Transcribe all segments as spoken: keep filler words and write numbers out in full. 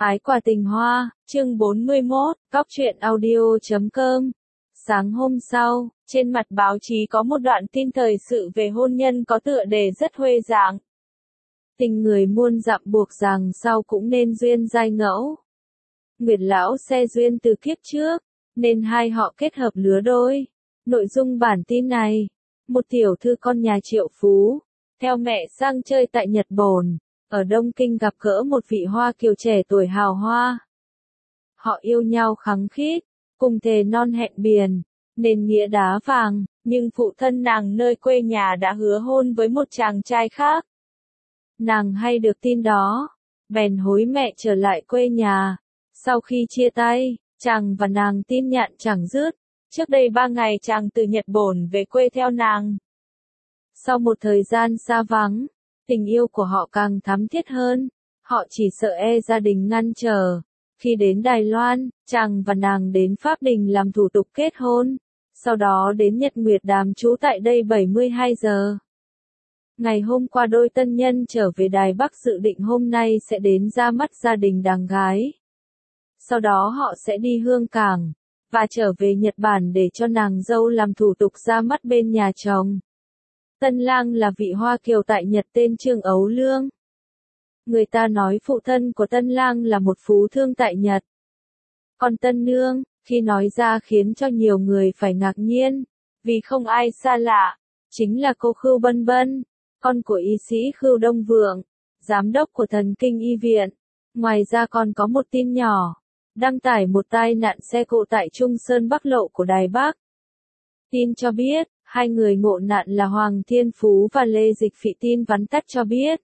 Ái quả tình hoa, chương bốn mươi mốt, góc truyện audio chấm com. Sáng hôm sau, trên mặt báo chí có một đoạn tin thời sự về hôn nhân có tựa đề rất huê dạng. Tình người muôn dặm buộc rằng sau cũng nên duyên giai ngẫu. Nguyệt lão xe duyên từ kiếp trước, nên hai họ kết hợp lứa đôi. Nội dung bản tin này, một tiểu thư con nhà triệu phú, theo mẹ sang chơi tại Nhật Bản. Ở Đông Kinh gặp gỡ một vị Hoa kiều trẻ tuổi hào hoa. Họ yêu nhau khăng khít, cùng thề non hẹn biển, nên nghĩa đá vàng, nhưng phụ thân nàng nơi quê nhà đã hứa hôn với một chàng trai khác. Nàng hay được tin đó, bèn hối mẹ trở lại quê nhà. Sau khi chia tay, chàng và nàng tin nhạn chẳng dứt. Trước đây ba ngày chàng từ Nhật Bản về quê theo nàng. Sau một thời gian xa vắng, tình yêu của họ càng thắm thiết hơn, họ chỉ sợ e gia đình ngăn trở. Khi đến Đài Loan, chàng và nàng đến Pháp Đình làm thủ tục kết hôn, sau đó đến Nhật Nguyệt đàm trú tại đây bảy mươi hai giờ. Ngày hôm qua đôi tân nhân trở về Đài Bắc dự định hôm nay sẽ đến ra mắt gia đình đàng gái. Sau đó họ sẽ đi Hương Cảng, và trở về Nhật Bản để cho nàng dâu làm thủ tục ra mắt bên nhà chồng. Tân lang là vị Hoa kiều tại Nhật tên Trương Ấu Lương. Người ta nói phụ thân của tân lang là một phú thương tại Nhật. Còn tân nương, khi nói ra khiến cho nhiều người phải ngạc nhiên, vì không ai xa lạ, chính là cô Khưu Bân Bân, con của y sĩ Khưu Đông Vượng, giám đốc của Thần Kinh Y Viện. Ngoài ra còn có một tin nhỏ, đăng tải một tai nạn xe cộ tại Trung Sơn Bắc Lộ của Đài Bắc. Tin cho biết, hai người ngộ nạn là Hoàng Thiên Phú và Lê Dịch Phỉ. Tin vắn tắt cho biết,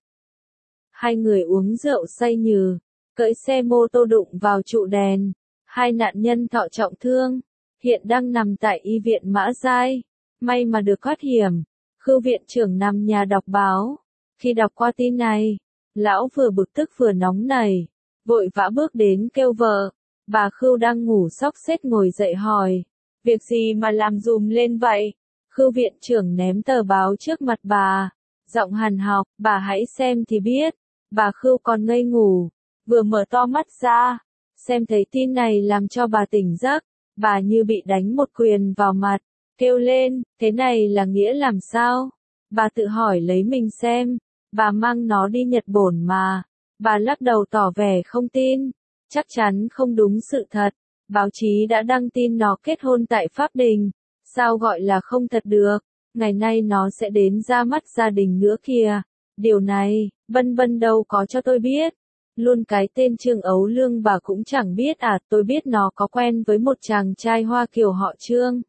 hai người uống rượu say nhừ, cưỡi xe mô tô đụng vào trụ đèn, hai nạn nhân thọ trọng thương, hiện đang nằm tại y viện Mã Giai, may mà được thoát hiểm. Khưu viện trưởng nằm nhà đọc báo, khi đọc qua tin này, lão vừa bực tức vừa nóng nảy, vội vã bước đến kêu vợ. Bà Khưu đang ngủ xóc xếch ngồi dậy hỏi, việc gì mà làm dùm lên vậy? Khưu viện trưởng ném tờ báo trước mặt bà, giọng hằn học, bà hãy xem thì biết. Bà Khưu còn ngây ngủ, vừa mở to mắt ra, xem thấy tin này làm cho bà tỉnh giấc, bà như bị đánh một quyền vào mặt, kêu lên, thế này là nghĩa làm sao? Bà tự hỏi lấy mình xem, bà mang nó đi Nhật Bản mà. Bà lắc đầu tỏ vẻ không tin, chắc chắn không đúng sự thật, báo chí đã đăng tin nó kết hôn tại Pháp Đình. Sao gọi là không thật được, ngày nay nó sẽ đến ra mắt gia đình nữa kìa. Điều này, Bân Bân đâu có cho tôi biết. Luôn cái tên Trương Ấu Lương bà cũng chẳng biết à, tôi biết nó có quen với một chàng trai Hoa kiều họ Trương.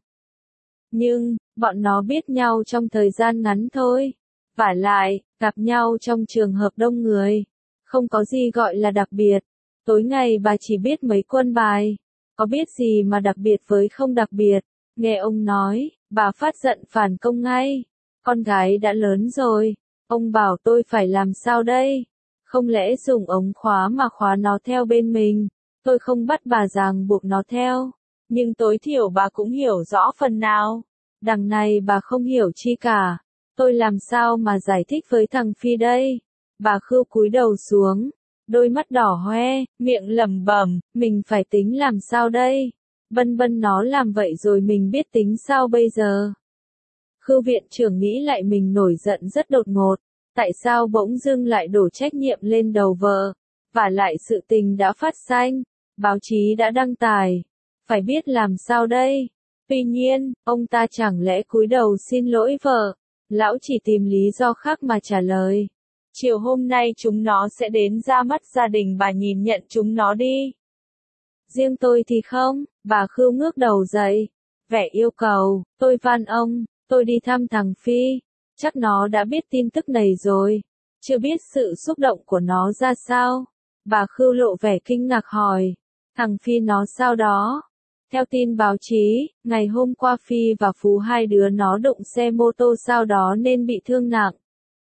Nhưng, bọn nó biết nhau trong thời gian ngắn thôi. Vả lại, gặp nhau trong trường hợp đông người. Không có gì gọi là đặc biệt. Tối ngày bà chỉ biết mấy quân bài. Có biết gì mà đặc biệt với không đặc biệt. Nghe ông nói, bà phát giận phản công ngay. Con gái đã lớn rồi, ông bảo tôi phải làm sao đây? Không lẽ dùng ống khóa mà khóa nó theo bên mình? Tôi không bắt bà ràng buộc nó theo, nhưng tối thiểu bà cũng hiểu rõ phần nào. Đằng này bà không hiểu chi cả. Tôi làm sao mà giải thích với thằng Phi đây? Bà Khưu cúi đầu xuống, đôi mắt đỏ hoe, miệng lẩm bẩm, mình phải tính làm sao đây? Bân Bân nó làm vậy rồi mình biết tính sao bây giờ? Khưu viện trưởng nghĩ lại mình nổi giận rất đột ngột. Tại sao bỗng dưng lại đổ trách nhiệm lên đầu vợ? Vả lại sự tình đã phát sanh, báo chí đã đăng tải. Phải biết làm sao đây? Tuy nhiên, ông ta chẳng lẽ cúi đầu xin lỗi vợ? Lão chỉ tìm lý do khác mà trả lời. Chiều hôm nay chúng nó sẽ đến ra mắt gia đình bà nhìn nhận chúng nó đi. Riêng tôi thì không, bà Khưu ngước đầu dậy, vẻ yêu cầu, tôi van ông, tôi đi thăm thằng Phi, chắc nó đã biết tin tức này rồi, chưa biết sự xúc động của nó ra sao. Bà Khưu lộ vẻ kinh ngạc hỏi, thằng Phi nó sao đó? Theo tin báo chí, ngày hôm qua Phi và Phú hai đứa nó đụng xe mô tô sau đó nên bị thương nặng.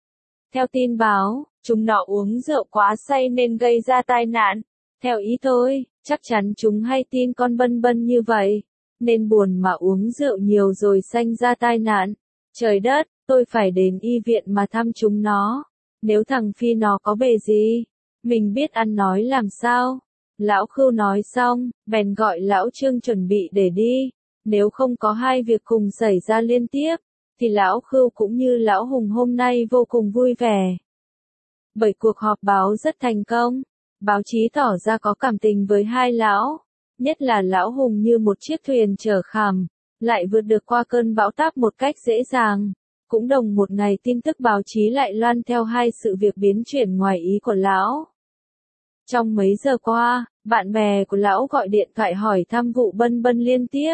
Theo tin báo, chúng nó uống rượu quá say nên gây ra tai nạn. Theo ý tôi, chắc chắn chúng hay tin con Bân Bân như vậy, nên buồn mà uống rượu nhiều rồi sanh ra tai nạn. Trời đất, tôi phải đến y viện mà thăm chúng nó. Nếu thằng Phi nó có bề gì, mình biết ăn nói làm sao. Lão Khưu nói xong, bèn gọi lão Trương chuẩn bị để đi. Nếu không có hai việc cùng xảy ra liên tiếp, thì lão Khưu cũng như lão Hùng hôm nay vô cùng vui vẻ. Bởi cuộc họp báo rất thành công, báo chí tỏ ra có cảm tình với hai lão, nhất là lão Hùng như một chiếc thuyền chở khảm, lại vượt được qua cơn bão táp một cách dễ dàng. Cũng đồng một ngày tin tức báo chí lại loan theo hai sự việc biến chuyển ngoài ý của lão. Trong mấy giờ qua, bạn bè của lão gọi điện thoại hỏi thăm vụ Bân Bân liên tiếp.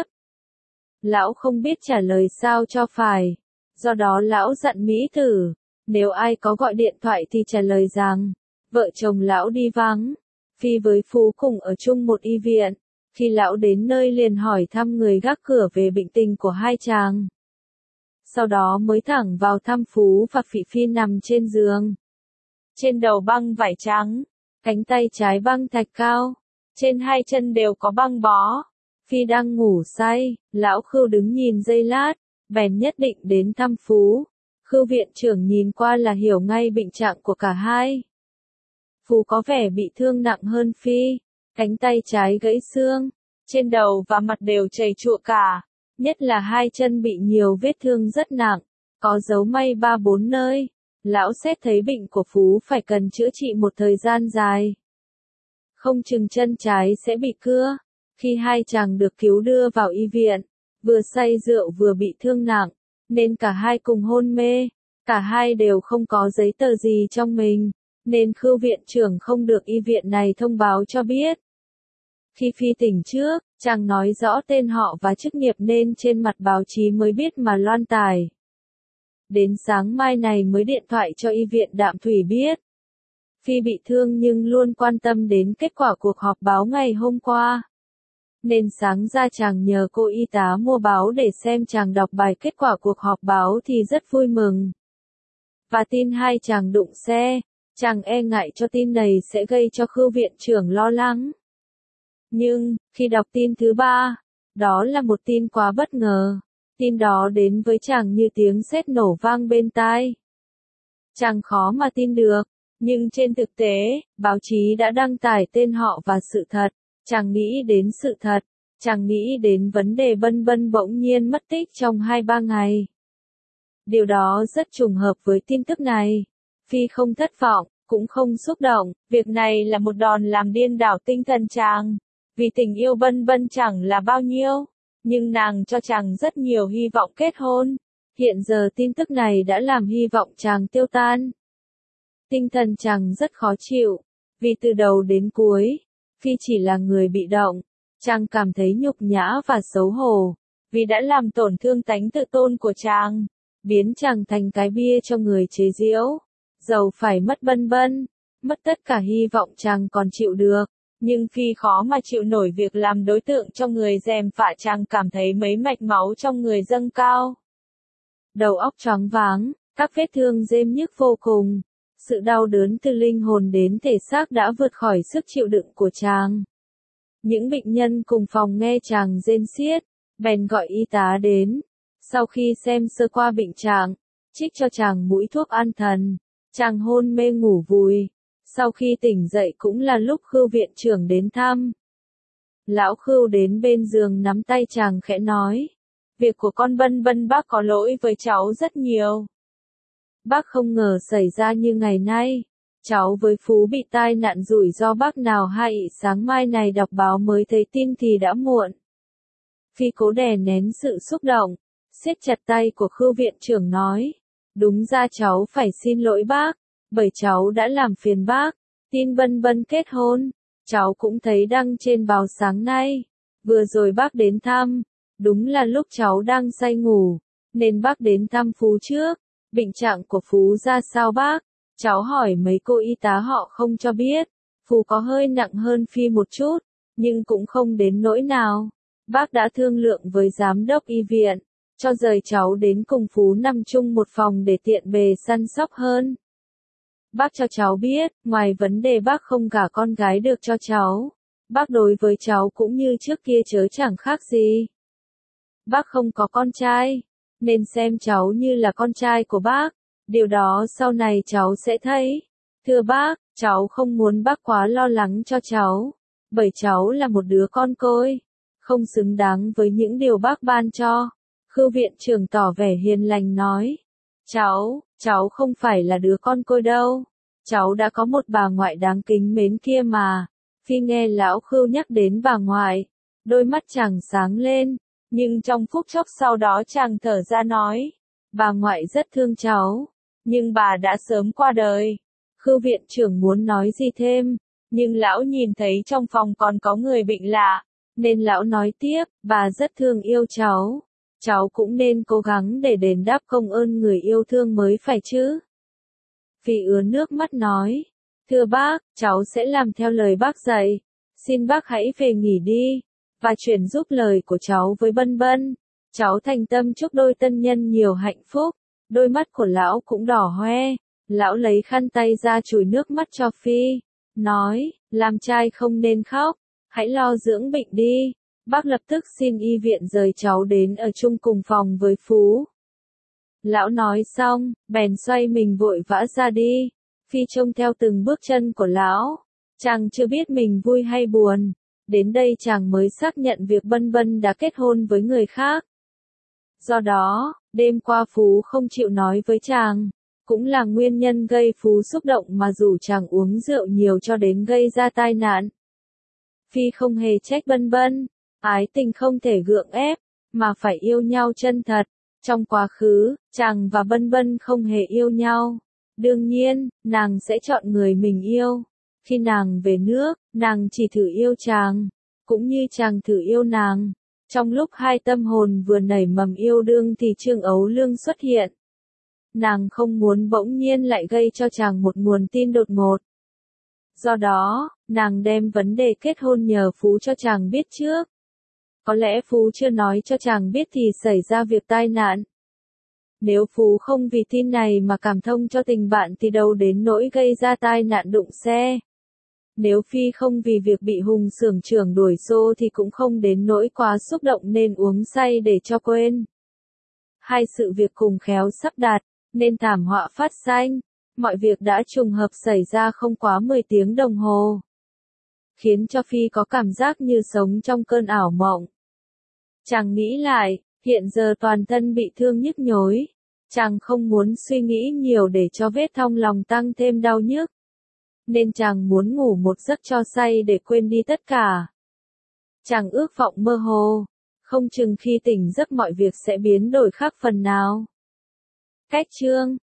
Lão không biết trả lời sao cho phải, do đó lão dặn Mỹ Tử, nếu ai có gọi điện thoại thì trả lời rằng, vợ chồng lão đi vắng, Phi với Phú cùng ở chung một y viện. Khi lão đến nơi liền hỏi thăm người gác cửa về bệnh tình của hai chàng. Sau đó mới thẳng vào thăm Phú và Phỉ Phi nằm trên giường. Trên đầu băng vải trắng, cánh tay trái băng thạch cao, trên hai chân đều có băng bó. Phi đang ngủ say, lão Khưu đứng nhìn giây lát, bèn nhất định đến thăm Phú. Khưu viện trưởng nhìn qua là hiểu ngay bệnh trạng của cả hai. Phú có vẻ bị thương nặng hơn Phi, cánh tay trái gãy xương, trên đầu và mặt đều chảy chụa cả, nhất là hai chân bị nhiều vết thương rất nặng, có dấu may ba bốn nơi. Lão xét thấy bệnh của Phú phải cần chữa trị một thời gian dài. Không chừng chân trái sẽ bị cưa. Khi hai chàng được cứu đưa vào y viện, vừa say rượu vừa bị thương nặng, nên cả hai cùng hôn mê, cả hai đều không có giấy tờ gì trong mình, nên Khưu viện trưởng không được y viện này thông báo cho biết. Khi Phi tỉnh trước, chàng nói rõ tên họ và chức nghiệp nên trên mặt báo chí mới biết mà loan tải. Đến sáng mai này mới điện thoại cho y viện Đạm Thủy biết. Phi bị thương nhưng luôn quan tâm đến kết quả cuộc họp báo ngày hôm qua. Nên sáng ra chàng nhờ cô y tá mua báo để xem chàng đọc bài kết quả cuộc họp báo thì rất vui mừng. Và tin hai chàng đụng xe, chàng e ngại cho tin này sẽ gây cho Khưu viện trưởng lo lắng. Nhưng, khi đọc tin thứ ba, đó là một tin quá bất ngờ. Tin đó đến với chàng như tiếng sét nổ vang bên tai. Chàng khó mà tin được, nhưng trên thực tế, báo chí đã đăng tải tên họ và sự thật. Chàng nghĩ đến sự thật, chàng nghĩ đến vấn đề Bân Bân bỗng nhiên mất tích trong hai ba ngày. Điều đó rất trùng hợp với tin tức này. Phi không thất vọng, cũng không xúc động, việc này là một đòn làm điên đảo tinh thần chàng. Vì tình yêu Bân Bân chẳng là bao nhiêu, nhưng nàng cho chàng rất nhiều hy vọng kết hôn. Hiện giờ tin tức này đã làm hy vọng chàng tiêu tan. Tinh thần chàng rất khó chịu, vì từ đầu đến cuối, Phi chỉ là người bị động. Chàng cảm thấy nhục nhã và xấu hổ, vì đã làm tổn thương tánh tự tôn của chàng, biến chàng thành cái bia cho người chế giễu. Dầu phải mất Bân Bân, mất tất cả hy vọng chàng còn chịu được, nhưng Phi khó mà chịu nổi việc làm đối tượng cho người gièm phả. Chàng cảm thấy mấy mạch máu trong người dâng cao. Đầu óc choáng váng, các vết thương rêm nhức vô cùng. Sự đau đớn từ linh hồn đến thể xác đã vượt khỏi sức chịu đựng của chàng. Những bệnh nhân cùng phòng nghe chàng rên xiết, bèn gọi y tá đến. Sau khi xem sơ qua bệnh trạng, trích cho chàng mũi thuốc an thần, chàng hôn mê ngủ vùi. Sau khi tỉnh dậy cũng là lúc Khưu viện trưởng đến thăm. Lão Khưu đến bên giường nắm tay chàng khẽ nói, việc của con Bân Bân bác có lỗi với cháu rất nhiều. Bác không ngờ xảy ra như ngày nay. Cháu với Phú bị tai nạn rủi ro bác nào hay sáng mai này đọc báo mới thấy tin thì đã muộn. Phi cố đè nén sự xúc động, siết chặt tay của Khưu viện trưởng nói, đúng ra cháu phải xin lỗi bác, bởi cháu đã làm phiền bác. Tin Bân Bân kết hôn, cháu cũng thấy đăng trên báo sáng nay. Vừa rồi bác đến thăm, đúng là lúc cháu đang say ngủ, nên bác đến thăm Phú trước. Bệnh trạng của Phú ra sao bác? Cháu hỏi mấy cô y tá họ không cho biết. Phú có hơi nặng hơn Phi một chút, nhưng cũng không đến nỗi nào. Bác đã thương lượng với giám đốc y viện, cho rời cháu đến cùng Phú nằm chung một phòng để tiện bề săn sóc hơn. Bác cho cháu biết, ngoài vấn đề bác không gả con gái được cho cháu, bác đối với cháu cũng như trước kia chớ chẳng khác gì. Bác không có con trai, nên xem cháu như là con trai của bác, điều đó sau này cháu sẽ thấy. Thưa bác, cháu không muốn bác quá lo lắng cho cháu. bởi cháu là một đứa con côi, không xứng đáng với những điều bác ban cho. Khưu viện trưởng tỏ vẻ hiền lành nói, cháu, cháu không phải là đứa con côi đâu, cháu đã có một bà ngoại đáng kính mến kia mà. Phi nghe lão Khưu nhắc đến bà ngoại, đôi mắt chàng sáng lên, nhưng trong phút chốc sau đó chàng thở ra nói, bà ngoại rất thương cháu, nhưng bà đã sớm qua đời. Khưu viện trưởng muốn nói gì thêm, nhưng lão nhìn thấy trong phòng còn có người bệnh lạ, nên lão nói tiếp, bà rất thương yêu cháu, cháu cũng nên cố gắng để đền đáp công ơn người yêu thương mới phải chứ. Phi ứa nước mắt nói, thưa bác, cháu sẽ làm theo lời bác dạy, xin bác hãy về nghỉ đi, và chuyển giúp lời của cháu với Bân Bân. Cháu thành tâm chúc đôi tân nhân nhiều hạnh phúc. Đôi mắt của lão cũng đỏ hoe, lão lấy khăn tay ra chùi nước mắt cho Phi, nói, làm trai không nên khóc, hãy lo dưỡng bệnh đi. Bác lập tức xin y viện rời cháu đến ở chung cùng phòng với Phú. Lão nói xong, bèn xoay mình vội vã ra đi. Phi trông theo từng bước chân của lão, chàng chưa biết mình vui hay buồn. Đến đây chàng mới xác nhận việc Bân Bân đã kết hôn với người khác. Do đó, đêm qua Phú không chịu nói với chàng, cũng là nguyên nhân gây Phú xúc động mà rủ chàng uống rượu nhiều cho đến gây ra tai nạn. Phi không hề trách Bân Bân, ái tình không thể gượng ép, mà phải yêu nhau chân thật. Trong quá khứ, chàng và Bân Bân không hề yêu nhau. Đương nhiên, nàng sẽ chọn người mình yêu. Khi nàng về nước, nàng chỉ thử yêu chàng, cũng như chàng thử yêu nàng. Trong lúc hai tâm hồn vừa nảy mầm yêu đương thì Trương Ấu Lương xuất hiện. Nàng không muốn bỗng nhiên lại gây cho chàng một nguồn tin đột ngột. Do đó, nàng đem vấn đề kết hôn nhờ Phú cho chàng biết trước. Có lẽ Phú chưa nói cho chàng biết thì xảy ra việc tai nạn. Nếu Phú không vì tin này mà cảm thông cho tình bạn thì đâu đến nỗi gây ra tai nạn đụng xe. Nếu Phi không vì việc bị Hùng xưởng trưởng đuổi xô thì cũng không đến nỗi quá xúc động nên uống say để cho quên. Hai sự việc cùng khéo sắp đặt, nên thảm họa phát sinh. Mọi việc đã trùng hợp xảy ra không quá mười tiếng đồng hồ. Khiến cho Phi có cảm giác như sống trong cơn ảo mộng. Chàng nghĩ lại, hiện giờ toàn thân bị thương nhức nhối. Chàng không muốn suy nghĩ nhiều để cho vết thong lòng tăng thêm đau nhức. Nên chàng muốn ngủ một giấc cho say để quên đi tất cả. Chàng ước vọng mơ hồ, không chừng khi tỉnh giấc mọi việc sẽ biến đổi khác phần nào. Cách chương